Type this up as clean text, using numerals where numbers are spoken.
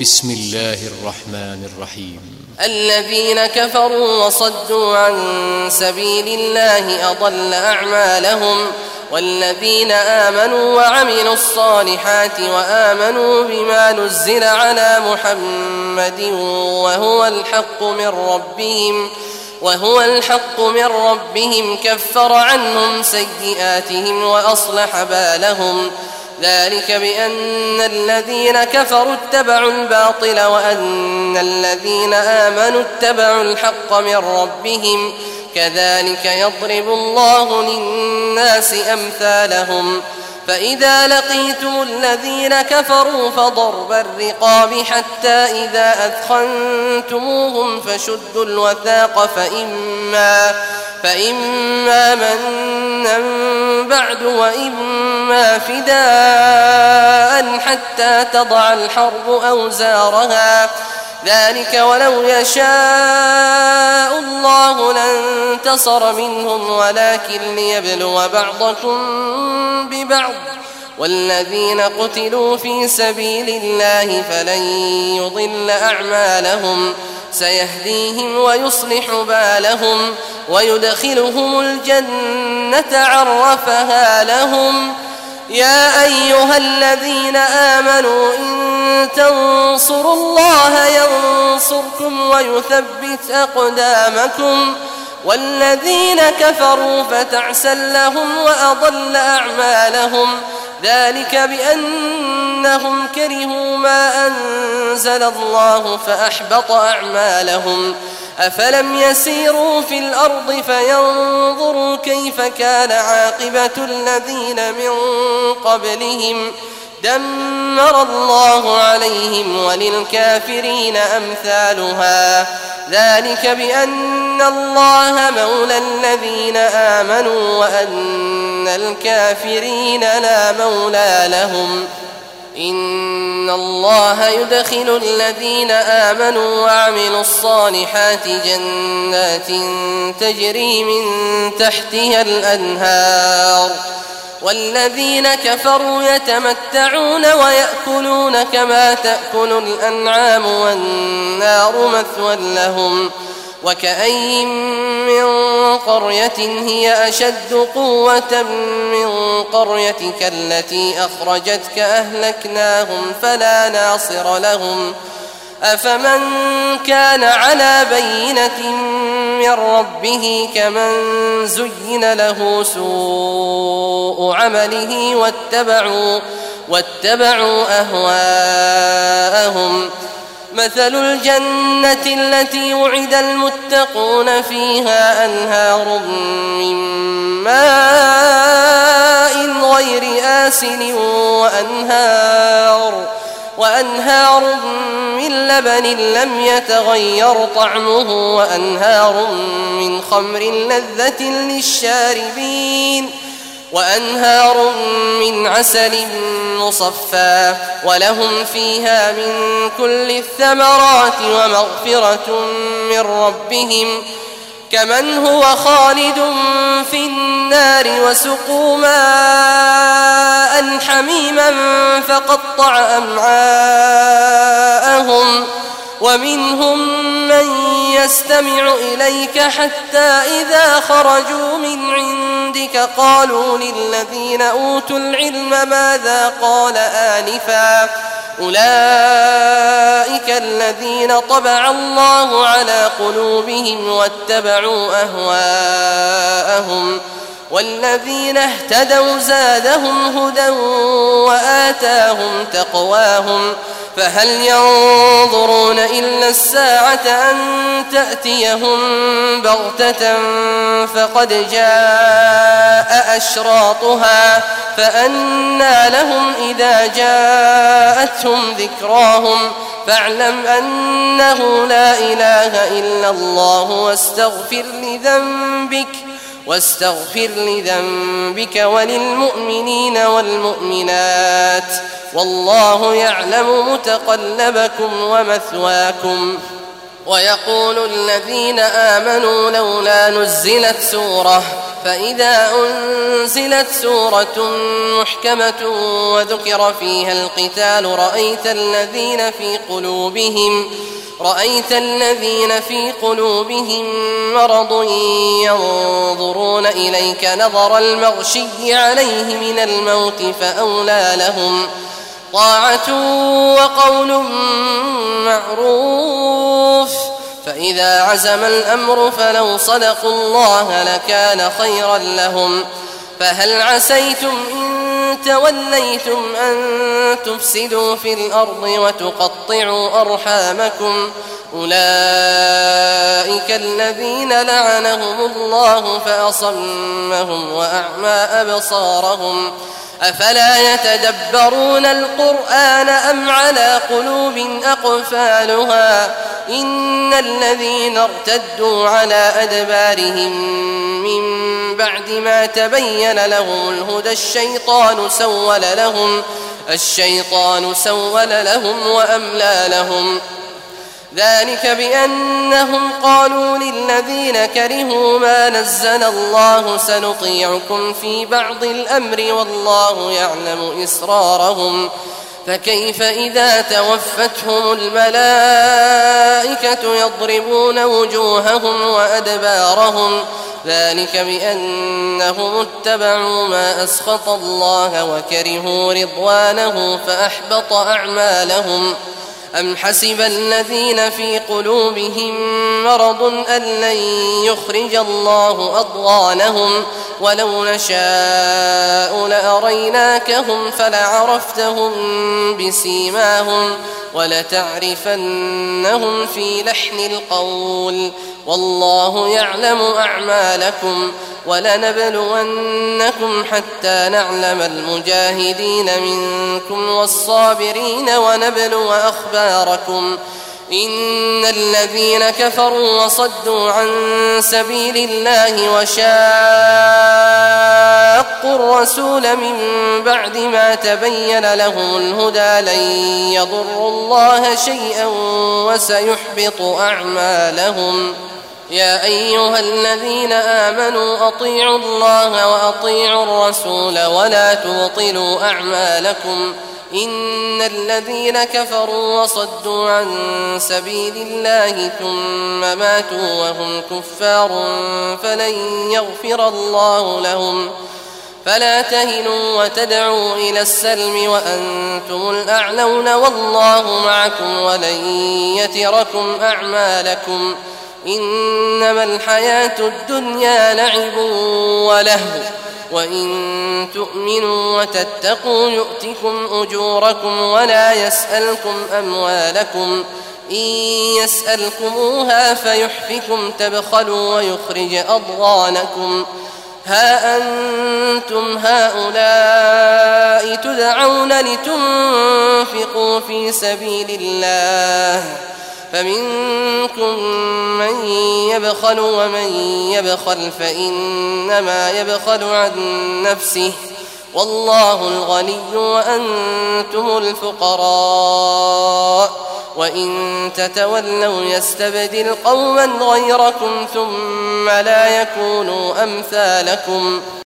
بسم الله الرحمن الرحيم. الذين كفروا وصدوا عن سبيل الله أضل أعمالهم، والذين آمنوا وعملوا الصالحات وآمنوا بما نزل على محمد وهو الحق من ربهم كفر عنهم سيئاتهم وأصلح بالهم. ذلك بأن الذين كفروا اتبعوا الباطل وأن الذين آمنوا اتبعوا الحق من ربهم، كذلك يضرب الله للناس أمثالهم. فإذا لقيتم الذين كفروا فضرب الرقاب حتى إذا أثخنتموهم فشدوا الوثاق فإما منا بعد وإما فداء حتى تضع الحرب أوزارها. ذلك ولو يشاء الله لانتصر منهم ولكن ليبلو بعضكم ببعض. والذين قتلوا في سبيل الله فلن يضل أعمالهم، سيهديهم ويصلح بالهم ويدخلهم الجنة عرفها لهم. يا أيها الذين آمنوا إن تنصروا الله ينصركم ويثبت أقدامكم. والذين كفروا فتعسا لهم وأضل أعمالهم، ذلك بأنهم كرهوا ما أنزل الله فأحبط أعمالهم. أفلم يسيروا في الأرض فينظروا كيف كان عاقبة الذين من قبلهم، دمر الله عليهم وللكافرين أمثالها. ذلك بأن الله مولى الذين آمنوا وأن الكافرين لا مولى لهم. إن الله يدخل الذين آمنوا وعملوا الصالحات جنات تجري من تحتها الأنهار، والذين كفروا يتمتعون ويأكلون كما تأكل الأنعام والنار مثوى لهم. وكأين من قرية هي أشد قوة من قريتك التي أخرجتك أهلكناهم فلا ناصر لهم. أفمن كان على بينة من ربه كمن زين له سوء عمله واتبعوا أهواءهم. مثل الجنة التي وعد المتقون فيها أنهار من ماء غير آسن وأنهار من لبن لم يتغير طعمه وأنهار من خمر لذة للشاربين وأنهار من عسل مصفى ولهم فيها من كل الثمرات ومغفرة من ربهم كمن هو خالد في النار وسقوا ماء حميما فقطع أمعاءهم ومنهم من يستمع إليك حتى إذا خرجوا من عندك قالوا للذين أوتوا العلم ماذا قال آنفا أولئك الذين طبع الله على قلوبهم واتبعوا أهواءهم والذين اهتدوا زادهم هدى وآتاهم تقواهم فهل ينظرون إلا الساعة أن تأتيهم بغتة فقد جاء أشراطها فأنى لهم إذا جاءتهم ذكراهم فاعلم أنه لا إله إلا الله واستغفر لذنبك وللمؤمنين والمؤمنات والله يعلم متقلبكم ومثواكم. ويقول الذين آمنوا لولا نزلت سورة فإذا أنزلت سورة محكمة وذكر فيها القتال رأيت الذين في قلوبهم مرض ينظرون إليك نظر المغشي عليه من الموت فأولى لهم طاعة وقول معروف فإذا عزم الأمر فلو صدقوا الله لكان خيرا لهم فهل عسيتم إن توليتم أن تفسدوا في الأرض وتقطعوا أرحامكم أولئك الذين لعنهم الله فأصمهم وأعمى أبصارهم أفلا يتدبرون القرآن أم على قلوب أقفالها إن الذين ارتدوا على أدبارهم من بعد ما تبين لهم الهدى الشيطان سول لهم وأملى لهم ذلك بأنهم قالوا للذين كرهوا ما نزل الله سنطيعكم في بعض الأمر والله يعلم إسرارهم فكيف إذا توفتهم الملائكة يضربون وجوههم وأدبارهم ذلك بأنهم اتبعوا ما أسخط الله وكرهوا رضوانه فأحبط أعمالهم أم حسب الذين في قلوبهم مرض أن لن يخرج الله أضغانهم ولو نشاء لأريناكهم فلعرفتهم بسيماهم ولتعرفنهم في لحن القول والله يعلم أعمالكم ولنبلونكم حتى نعلم المجاهدين منكم والصابرين ونبلو أخباركم إن الذين كفروا وصدوا عن سبيل الله وشاقوا الرسول من بعد ما تبين لهم الهدى لن يضروا الله شيئا وسيحبط أعمالهم يا أيها الذين آمنوا أطيعوا الله وأطيعوا الرسول ولا تبطلوا أعمالكم إن الذين كفروا وصدوا عن سبيل الله ثم ماتوا وهم كفار فلن يغفر الله لهم فلا تهنوا وتدعوا إلى السلم وأنتم الأعلون والله معكم ولن يتركم أعمالكم إنما الحياة الدنيا لعب ولهو وإن تؤمنوا وتتقوا يؤتكم أجوركم ولا يسألكم أموالكم إن يسألكموها فيحفكم تبخلوا ويخرج أضغانكم ها أنتم هؤلاء تدعون لتنفقوا في سبيل الله فمنكم من يبخل ومن يبخل فإنما يبخل عن نفسه والله الغني وأنتم الفقراء وإن تتولوا يستبدل قوما غيركم ثم لا يكونوا أمثالكم